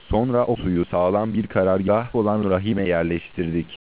Sonra o suyu sağlam bir karargah olan rahime yerleştirdik.